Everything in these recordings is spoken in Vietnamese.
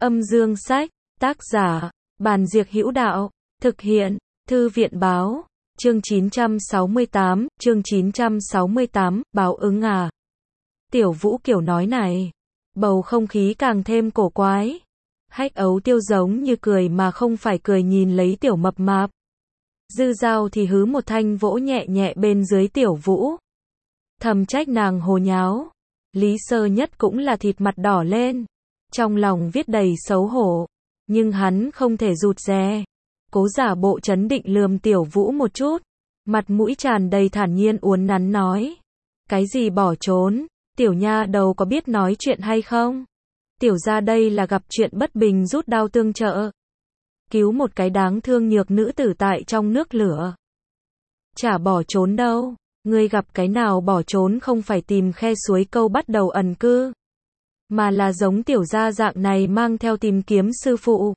Âm dương sách, tác giả, Bàn Diệc Hữu Đạo, thực hiện, Thư viện báo, chương 968, báo ứng à. Tiểu Vũ kiểu nói này, bầu không khí càng thêm cổ quái. Hách Ấu Tiêu giống như cười mà không phải cười nhìn lấy Tiểu Mập Mạp. Dư Dao thì hứ một thanh vỗ nhẹ nhẹ bên dưới Tiểu Vũ. Thầm trách nàng hồ nháo. Lý Sơ Nhất cũng là thịt mặt đỏ lên. Trong lòng viết đầy xấu hổ. Nhưng hắn không thể rụt rè. Cố giả bộ trấn định lườm Tiểu Vũ một chút. Mặt mũi tràn đầy thản nhiên uốn nắn nói. Cái gì bỏ trốn, Tiểu nha đầu có biết nói chuyện hay không? Tiểu gia đây là gặp chuyện bất bình rút đao tương trợ. Cứu một cái đáng thương nhược nữ tử tại trong nước lửa. Chả bỏ trốn đâu. Ngươi gặp cái nào bỏ trốn không phải tìm khe suối câu bắt đầu ẩn cư. Mà là giống tiểu gia dạng này mang theo tìm kiếm sư phụ.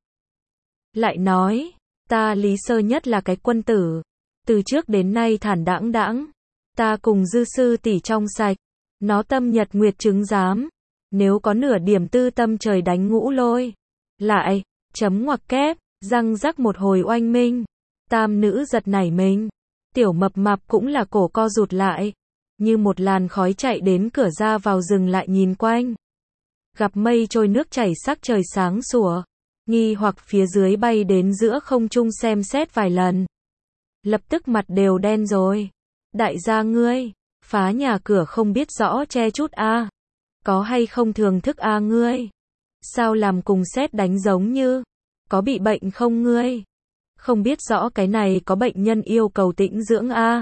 Lại nói, ta Lý Sơ Nhất là cái quân tử. Từ trước đến nay thản đãng đãng. Ta cùng Dư sư tỷ trong sạch. Nó tâm nhật nguyệt chứng giám. Nếu có nửa điểm tư tâm trời đánh ngũ lôi. Lại, chấm ngoặc kép, răng rắc một hồi oanh minh. Tam nữ giật nảy mình. Tiểu Mập Mạp cũng là cổ co rụt lại. Như một làn khói chạy đến cửa ra vào rừng lại nhìn quanh. Gặp mây trôi nước chảy sắc trời sáng sủa. Nghi hoặc phía dưới bay đến giữa không trung xem xét vài lần. Lập tức mặt đều đen rồi. Đại gia ngươi, phá nhà cửa không biết rõ che chút a. Có hay không thường thức a ngươi? Sao làm cùng sét đánh giống như? Có bị bệnh không ngươi? Không biết rõ cái này có bệnh nhân yêu cầu tĩnh dưỡng a.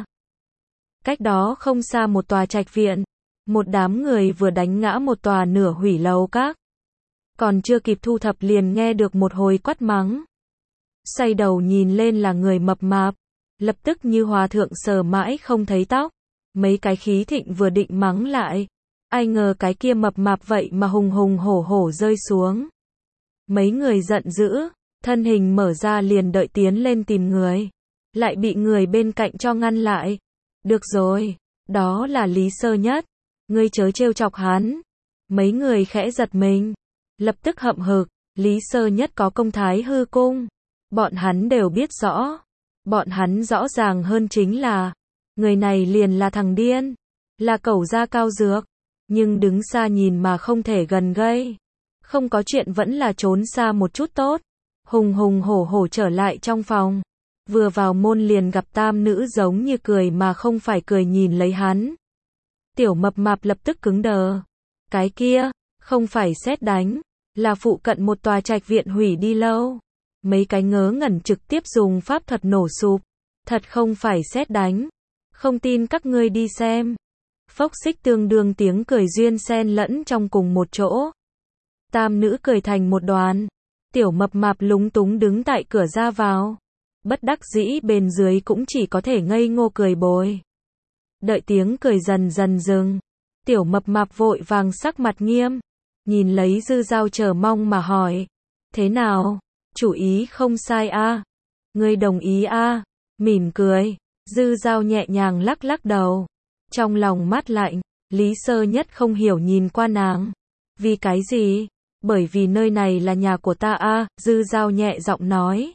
Cách đó không xa một tòa trạch viện, một đám người vừa đánh ngã một tòa nửa hủy lầu các. Còn chưa kịp thu thập liền nghe được một hồi quát mắng. Xoay đầu nhìn lên là người Mập Mạp, lập tức như hòa thượng sờ mãi không thấy tóc. Mấy cái khí thịnh vừa định mắng lại, ai ngờ cái kia Mập Mạp vậy mà hùng hùng hổ hổ rơi xuống. Mấy người giận dữ, thân hình mở ra liền đợi tiến lên tìm người. Lại bị người bên cạnh cho ngăn lại. Được rồi, đó là Lý Sơ Nhất. Ngươi chớ trêu chọc hắn. Mấy người khẽ giật mình. Lập tức hậm hực, Lý Sơ Nhất có công thái hư cung. Bọn hắn đều biết rõ. Bọn hắn rõ ràng hơn chính là, người này liền là thằng điên. Là cẩu da cao dược. Nhưng đứng xa nhìn mà không thể gần gây. Không có chuyện vẫn là trốn xa một chút tốt. Hùng hùng hổ hổ trở lại trong phòng. Vừa vào môn liền gặp tam nữ giống như cười mà không phải cười nhìn lấy hắn. Tiểu Mập Mạp lập tức cứng đờ. Cái kia, không phải sét đánh, là phụ cận một tòa trạch viện hủy đi lâu. Mấy cái ngớ ngẩn trực tiếp dùng pháp thuật nổ sụp. Thật không phải sét đánh. Không tin các ngươi đi xem. Phốc xích tương đương tiếng cười duyên xen lẫn trong cùng một chỗ. Tam nữ cười thành một đoàn. Tiểu Mập Mạp lúng túng đứng tại cửa ra vào. Bất đắc dĩ bên dưới cũng chỉ có thể ngây ngô cười bồi. Đợi tiếng cười dần dần dừng. Tiểu Mập Mạp vội vàng sắc mặt nghiêm. Nhìn lấy Dư Dao chờ mong mà hỏi. Thế nào? Chủ ý không sai a. Ngươi đồng ý a. Mỉm cười. Dư Dao nhẹ nhàng lắc lắc đầu. Trong lòng mát lạnh. Lý Sơ Nhất không hiểu nhìn qua nàng. Vì cái gì? Bởi vì nơi này là nhà của ta a. Dư Dao nhẹ giọng nói.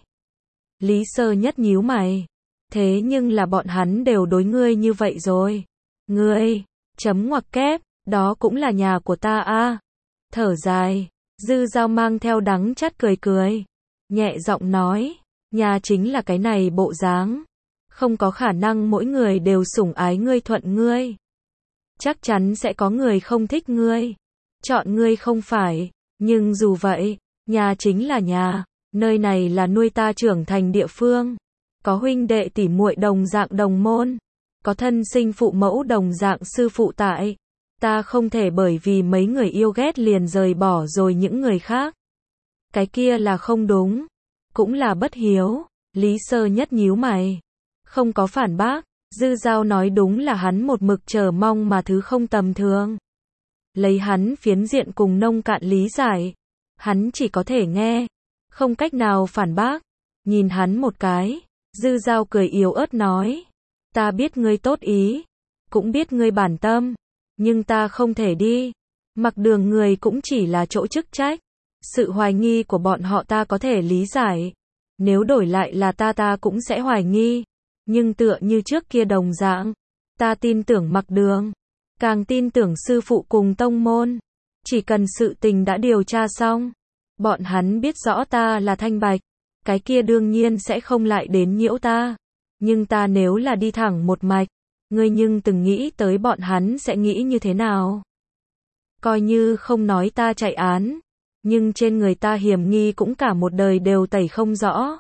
Lý Sơ Nhất nhíu mày. Thế nhưng là bọn hắn đều đối ngươi như vậy rồi. Ngươi, chấm ngoặc kép, đó cũng là nhà của ta a. Thở dài, Dư Dao mang theo đắng chát cười cười. Nhẹ giọng nói, nhà chính là cái này bộ dáng. Không có khả năng mỗi người đều sủng ái ngươi thuận ngươi. Chắc chắn sẽ có người không thích ngươi. Chọn ngươi không phải. Nhưng dù vậy, nhà chính là nhà. Nơi này là nuôi ta trưởng thành địa phương. Có huynh đệ tỷ muội đồng dạng đồng môn. Có thân sinh phụ mẫu đồng dạng sư phụ tại. Ta không thể bởi vì mấy người yêu ghét liền rời bỏ rồi những người khác. Cái kia là không đúng. Cũng là bất hiếu. Lý Sơ Nhất nhíu mày. Không có phản bác. Dư Dao nói đúng là hắn một mực chờ mong mà thứ không tầm thường. Lấy hắn phiến diện cùng nông cạn lý giải. Hắn chỉ có thể nghe. Không cách nào phản bác. Nhìn hắn một cái. Dư Dao cười yếu ớt nói. Ta biết ngươi tốt ý. Cũng biết ngươi bản tâm. Nhưng ta không thể đi. Mặc đường người cũng chỉ là chỗ chức trách. Sự hoài nghi của bọn họ ta có thể lý giải. Nếu đổi lại là ta cũng sẽ hoài nghi. Nhưng tựa như trước kia đồng dạng, ta tin tưởng Mặc Đường, càng tin tưởng sư phụ cùng tông môn. Chỉ cần sự tình đã điều tra xong, bọn hắn biết rõ ta là thanh bạch, cái kia đương nhiên sẽ không lại đến nhiễu ta. Nhưng ta nếu là đi thẳng một mạch, ngươi nhưng từng nghĩ tới bọn hắn sẽ nghĩ như thế nào? Coi như không nói ta chạy án, nhưng trên người ta hiểm nghi cũng cả một đời đều tẩy không rõ.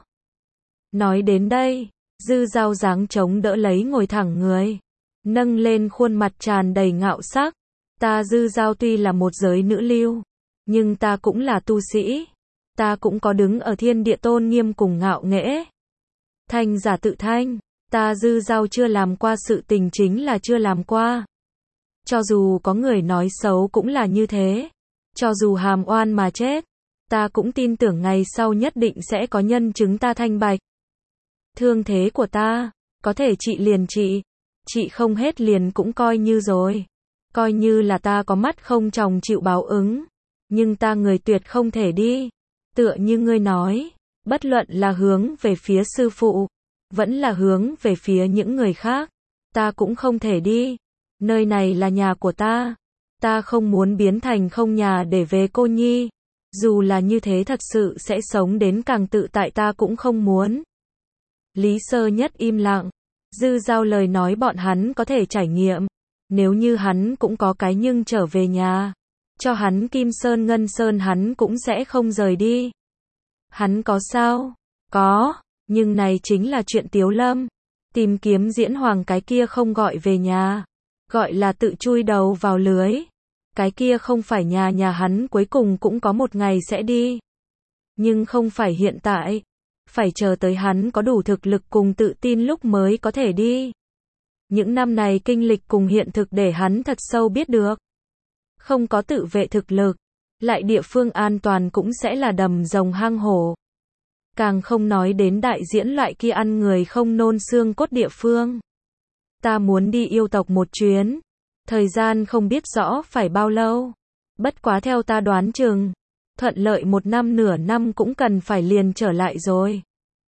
Nói đến đây, Dư Dao dáng chống đỡ lấy ngồi thẳng người, nâng lên khuôn mặt tràn đầy ngạo sắc. Ta Dư Dao tuy là một giới nữ lưu, nhưng ta cũng là tu sĩ. Ta cũng có đứng ở thiên địa tôn nghiêm cùng ngạo nghễ. Thanh giả tự thanh, ta Dư Dao chưa làm qua sự tình chính là chưa làm qua. Cho dù có người nói xấu cũng là như thế. Cho dù hàm oan mà chết, ta cũng tin tưởng ngày sau nhất định sẽ có nhân chứng ta thanh bạch. Thương thế của ta, có thể trị liền trị không hết liền cũng coi như rồi. Coi như là ta có mắt không tròng chịu báo ứng, nhưng ta người tuyệt không thể đi. Tựa như ngươi nói, bất luận là hướng về phía sư phụ, vẫn là hướng về phía những người khác, ta cũng không thể đi. Nơi này là nhà của ta không muốn biến thành không nhà để về cô nhi. Dù là như thế thật sự sẽ sống đến càng tự tại ta cũng không muốn. Lý Sơ Nhất im lặng, Dư Dao lời nói bọn hắn có thể trải nghiệm. Nếu như hắn cũng có cái nhưng trở về nhà, cho hắn Kim Sơn Ngân Sơn hắn cũng sẽ không rời đi. Hắn có sao? Có, nhưng này chính là chuyện Tiếu Lâm. Tìm kiếm Diễn Hoàng cái kia không gọi về nhà, gọi là tự chui đầu vào lưới. Cái kia không phải nhà hắn cuối cùng cũng có một ngày sẽ đi. Nhưng không phải hiện tại, phải chờ tới hắn có đủ thực lực cùng tự tin lúc mới có thể đi. Những năm này kinh lịch cùng hiện thực để hắn thật sâu biết được. Không có tự vệ thực lực, lại địa phương an toàn cũng sẽ là đầm rồng hang hổ. Càng không nói đến đại diễn loại kia ăn người không nôn xương cốt địa phương. Ta muốn đi yêu tộc một chuyến. Thời gian không biết rõ phải bao lâu. Bất quá theo ta đoán chừng, thuận lợi 1 năm nửa năm cũng cần phải liền trở lại rồi.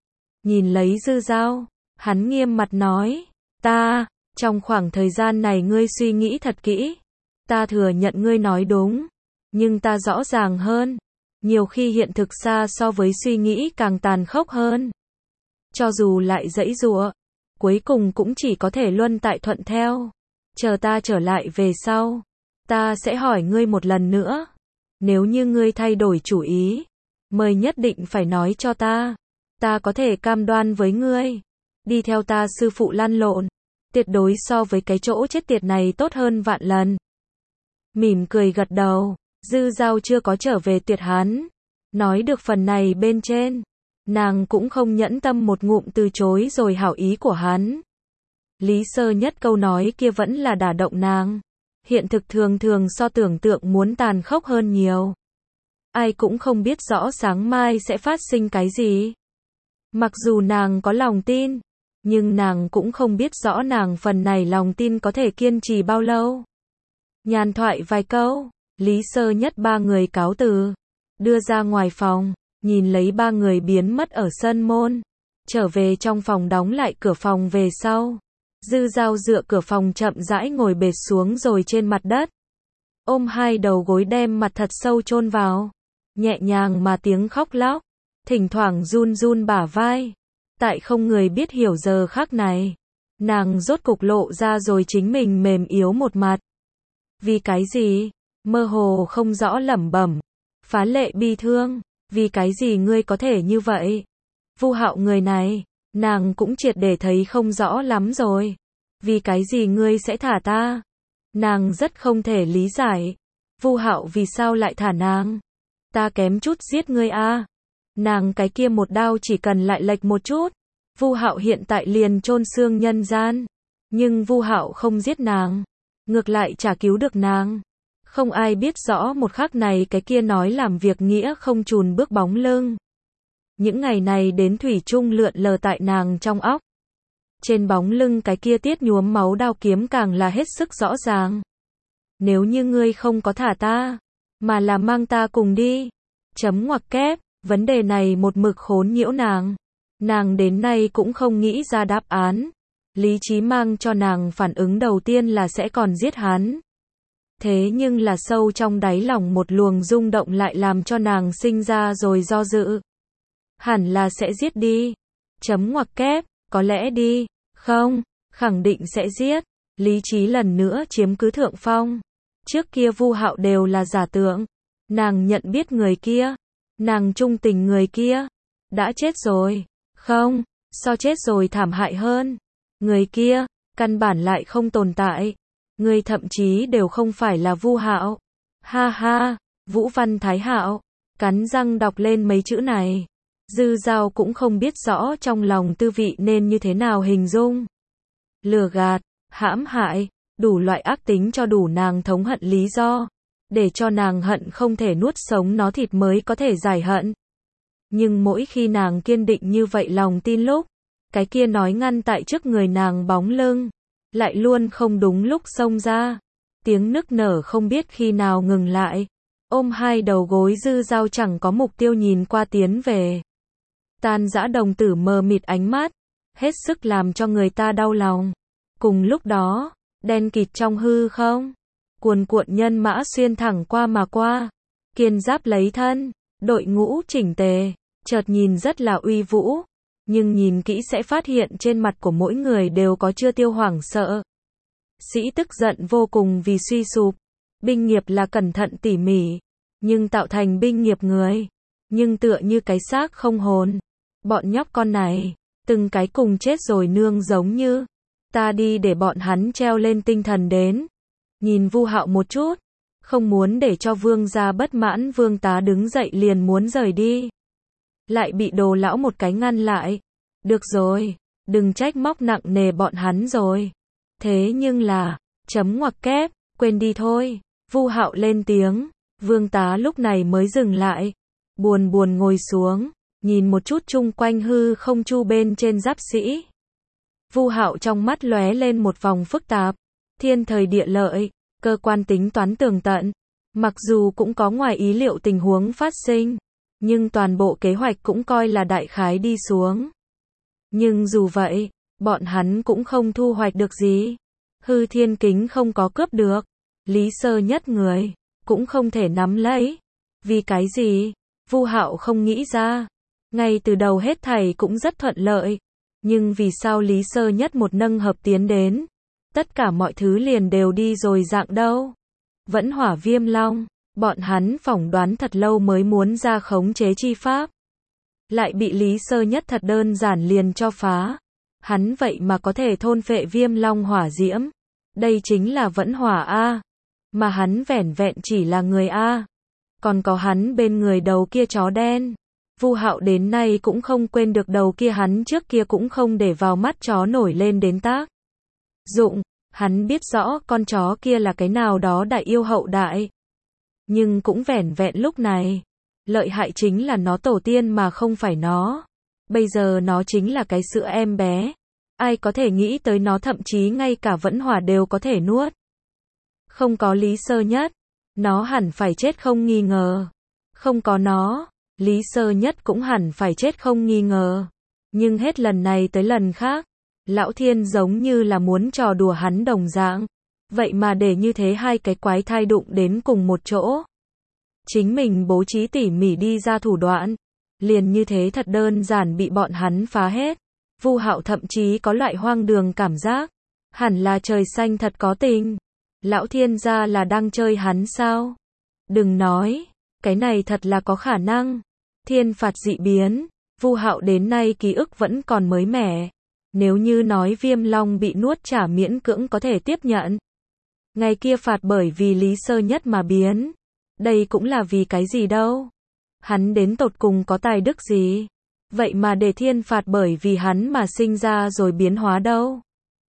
Nhìn lấy Dư Dao, hắn nghiêm mặt nói, trong khoảng thời gian này ngươi suy nghĩ thật kỹ. Ta thừa nhận ngươi nói đúng, nhưng ta rõ ràng hơn. Nhiều khi hiện thực xa so với suy nghĩ càng tàn khốc hơn. Cho dù lại giãy giụa, cuối cùng cũng chỉ có thể luân tại thuận theo. Chờ ta trở lại về sau, ta sẽ hỏi ngươi một lần nữa. Nếu như ngươi thay đổi chủ ý, mời nhất định phải nói cho ta. Ta có thể cam đoan với ngươi, đi theo ta sư phụ lăn lộn, tuyệt đối so với cái chỗ chết tiệt này tốt hơn vạn lần. Mỉm cười gật đầu, Dư Dao chưa có trở về tuyệt hắn. Nói được phần này bên trên, nàng cũng không nhẫn tâm một ngụm từ chối rồi hảo ý của hắn. Lý Sơ Nhất câu nói kia vẫn là đả động nàng. Hiện thực thường thường so tưởng tượng muốn tàn khốc hơn nhiều. Ai cũng không biết rõ sáng mai sẽ phát sinh cái gì. Mặc dù nàng có lòng tin, nhưng nàng cũng không biết rõ nàng phần này lòng tin có thể kiên trì bao lâu. Nhàn thoại vài câu, Lý Sơ Nhất 3 người cáo từ, đưa ra ngoài phòng, nhìn lấy 3 người biến mất ở sân môn, trở về trong phòng đóng lại cửa phòng về sau. Dư Dao dựa cửa phòng chậm rãi ngồi bệt xuống rồi trên mặt đất, ôm 2 đầu gối đem mặt thật sâu chôn vào, nhẹ nhàng mà tiếng khóc lóc, thỉnh thoảng run run bả vai. Tại không người biết hiểu giờ khắc này, nàng rốt cục lộ ra rồi chính mình mềm yếu một mặt. Vì cái gì? Mơ hồ không rõ lẩm bẩm, phá lệ bi thương, vì cái gì ngươi có thể như vậy? Vu Hạo người này, nàng cũng triệt để thấy không rõ lắm rồi. Vì cái gì ngươi sẽ thả ta? Nàng rất không thể lý giải. Vu Hạo vì sao lại thả nàng? Ta kém chút giết ngươi a. Nàng cái kia một đao chỉ cần lại lệch một chút, Vu Hạo hiện tại liền chôn xương nhân gian. Nhưng Vu Hạo không giết nàng, ngược lại chả cứu được nàng. Không ai biết rõ một khắc này cái kia nói làm việc nghĩa không chùn bước bóng lưng. Những ngày này đến thủy chung lượn lờ tại nàng trong óc. Trên bóng lưng cái kia tiết nhuốm máu đao kiếm càng là hết sức rõ ràng. Nếu như ngươi không có thả ta, mà là mang ta cùng đi, Chấm ngoặc kép, vấn đề này một mực khốn nhiễu nàng. Nàng đến nay cũng không nghĩ ra đáp án. Lý trí mang cho nàng phản ứng đầu tiên là sẽ còn giết hắn. Thế nhưng là sâu trong đáy lòng một luồng rung động lại làm cho nàng sinh ra rồi do dự. Hẳn là sẽ giết đi. Chấm ngoặc kép, có lẽ đi. Không, khẳng định sẽ giết. Lý trí lần nữa chiếm cứ thượng phong. Trước kia Vu Hạo đều là giả tượng. Nàng nhận biết người kia. Nàng trung tình người kia. Đã chết rồi. Không, so chết rồi thảm hại hơn. Người kia, căn bản lại không tồn tại. Người thậm chí đều không phải là Vu Hạo. Ha ha, Vũ Văn Thái Hạo. Cắn răng đọc lên mấy chữ này. Dư Dao cũng không biết rõ trong lòng tư vị nên như thế nào hình dung. Lừa gạt, hãm hại, đủ loại ác tính cho đủ nàng thống hận lý do. Để cho nàng hận không thể nuốt sống nó thịt mới có thể giải hận. Nhưng mỗi khi nàng kiên định như vậy lòng tin lúc, cái kia nói ngăn tại trước người nàng bóng lưng, lại luôn không đúng lúc xông ra. Tiếng nức nở không biết khi nào ngừng lại. Ôm hai đầu gối Dư Dao chẳng có mục tiêu nhìn qua tiến về. Tan dã đồng tử mờ mịt ánh mắt, hết sức làm cho người ta đau lòng. Cùng lúc đó, đen kịt trong hư không, cuồn cuộn nhân mã xuyên thẳng qua mà qua, kiên giáp lấy thân, đội ngũ chỉnh tề, chợt nhìn rất là uy vũ, nhưng nhìn kỹ sẽ phát hiện trên mặt của mỗi người đều có chưa tiêu hoảng sợ. Sĩ tức giận vô cùng vì suy sụp, binh nghiệp là cẩn thận tỉ mỉ, nhưng tạo thành binh nghiệp người, nhưng tựa như cái xác không hồn. Bọn nhóc con này, từng cái cùng chết rồi nương giống như, ta đi để bọn hắn treo lên tinh thần đến. Nhìn Vu Hạo một chút, không muốn để cho vương gia bất mãn, vương tá đứng dậy liền muốn rời đi. Lại bị Đồ lão một cái ngăn lại. Được rồi, đừng trách móc nặng nề bọn hắn rồi. Thế nhưng là, chấm ngoặc kép, quên đi thôi. Vu Hạo lên tiếng, vương tá lúc này mới dừng lại. Buồn buồn ngồi xuống, nhìn một chút chung quanh hư không chu bên trên giáp sĩ. Vu Hạo trong mắt lóe lên một vòng phức tạp. Thiên thời địa lợi, cơ quan tính toán tường tận. Mặc dù cũng có ngoài ý liệu tình huống phát sinh, nhưng toàn bộ kế hoạch cũng coi là đại khái đi xuống. Nhưng dù vậy, bọn hắn cũng không thu hoạch được gì. Hư thiên kính không có cướp được. Lý Sơ Nhất người, cũng không thể nắm lấy. Vì cái gì? Vu Hạo không nghĩ ra. Ngay từ đầu hết thảy cũng rất thuận lợi. Nhưng vì sao Lý Sơ Nhất một nâng hợp tiến đến, tất cả mọi thứ liền đều đi rồi dạng đâu? Vẫn hỏa viêm long, bọn hắn phỏng đoán thật lâu mới muốn ra khống chế chi pháp. Lại bị Lý Sơ Nhất thật đơn giản liền cho phá. Hắn vậy mà có thể thôn phệ viêm long hỏa diễm. Đây chính là vẫn hỏa A. Mà hắn vẻn vẹn chỉ là người A. Còn có hắn bên người đầu kia chó đen. Vu Hạo đến nay cũng không quên được đầu kia, hắn trước kia cũng không để vào mắt chó nổi lên đến tác dụng. Hắn biết rõ con chó kia là cái nào đó đại yêu hậu đại. Nhưng cũng vẻn vẹn lúc này. Lợi hại chính là nó tổ tiên mà không phải nó. Bây giờ nó chính là cái sữa em bé. Ai có thể nghĩ tới nó thậm chí ngay cả vẫn hỏa đều có thể nuốt. Không có Lý Sơ Nhất, nó hẳn phải chết không nghi ngờ. Không có nó, Lý Sơ Nhất cũng hẳn phải chết không nghi ngờ. Nhưng hết lần này tới lần khác, Lão Thiên giống như là muốn trò đùa hắn đồng dạng. Vậy mà để như thế hai cái quái thai đụng đến cùng một chỗ. Chính mình bố trí tỉ mỉ đi ra thủ đoạn, liền như thế thật đơn giản bị bọn hắn phá hết. Vu Hạo thậm chí có loại hoang đường cảm giác. Hẳn là trời xanh thật có tình. Lão Thiên gia là đang chơi hắn sao? Đừng nói, cái này thật là có khả năng. Thiên phạt dị biến, Vu Hạo đến nay ký ức vẫn còn mới mẻ. Nếu như nói viêm long bị nuốt chả miễn cưỡng có thể tiếp nhận. Ngày kia phạt bởi vì Lý Sơ Nhất mà biến. Đây cũng là vì cái gì đâu? Hắn đến tột cùng có tài đức gì? Vậy mà để thiên phạt bởi vì hắn mà sinh ra rồi biến hóa đâu?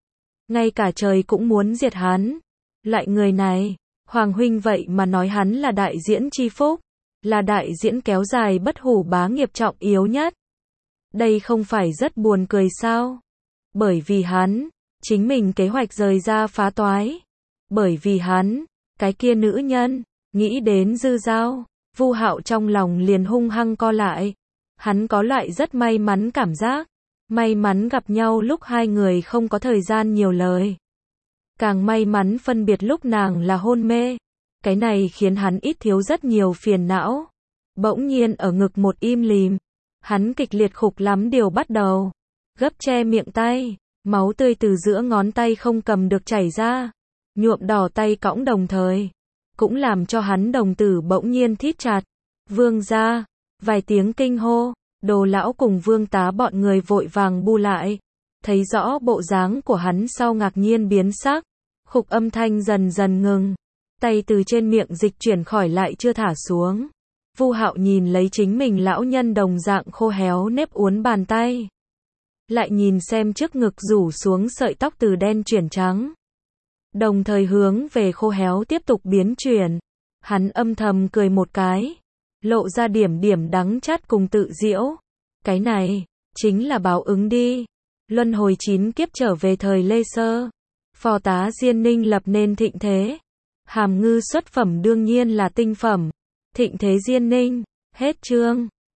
Ngay cả trời cũng muốn diệt hắn. Loại người này, Hoàng huynh vậy mà nói hắn là đại diễn chi phúc, là đại diễn kéo dài bất hủ bá nghiệp trọng yếu nhất. Đây không phải rất buồn cười sao? Bởi vì hắn, chính mình kế hoạch rời ra phá toái. Bởi vì hắn, cái kia nữ nhân, nghĩ đến Dư Dao, Vu Hạo trong lòng liền hung hăng co lại. Hắn có loại rất may mắn cảm giác. May mắn gặp nhau lúc hai người không có thời gian nhiều lời. Càng may mắn phân biệt lúc nàng là hôn mê. Cái này khiến hắn ít thiếu rất nhiều phiền não. Bỗng nhiên ở ngực một im lìm. Hắn kịch liệt khục lắm điều bắt đầu. Gấp che miệng tay. Máu tươi từ giữa ngón tay không cầm được chảy ra. Nhuộm đỏ tay cõng đồng thời. Cũng làm cho hắn đồng tử bỗng nhiên thít chặt. Vương gia. Vài tiếng kinh hô. Đồ lão cùng vương tá bọn người vội vàng bu lại. Thấy rõ bộ dáng của hắn sau ngạc nhiên biến sắc. Khục âm thanh dần dần ngừng. Tay từ trên miệng dịch chuyển khỏi lại chưa thả xuống. Vu Hạo nhìn lấy chính mình lão nhân đồng dạng khô héo nếp uốn bàn tay. Lại nhìn xem trước ngực rủ xuống sợi tóc từ đen chuyển trắng. Đồng thời hướng về khô héo tiếp tục biến chuyển. Hắn âm thầm cười một cái. Lộ ra điểm điểm đắng chát cùng tự giễu. Cái này, chính là báo ứng đi. Luân hồi 9 kiếp trở về thời Lê Sơ. Phò tá Diên Ninh lập nên thịnh thế. Hàm ngư xuất phẩm đương nhiên là tinh phẩm. Thịnh thế Diên Ninh. Hết chương.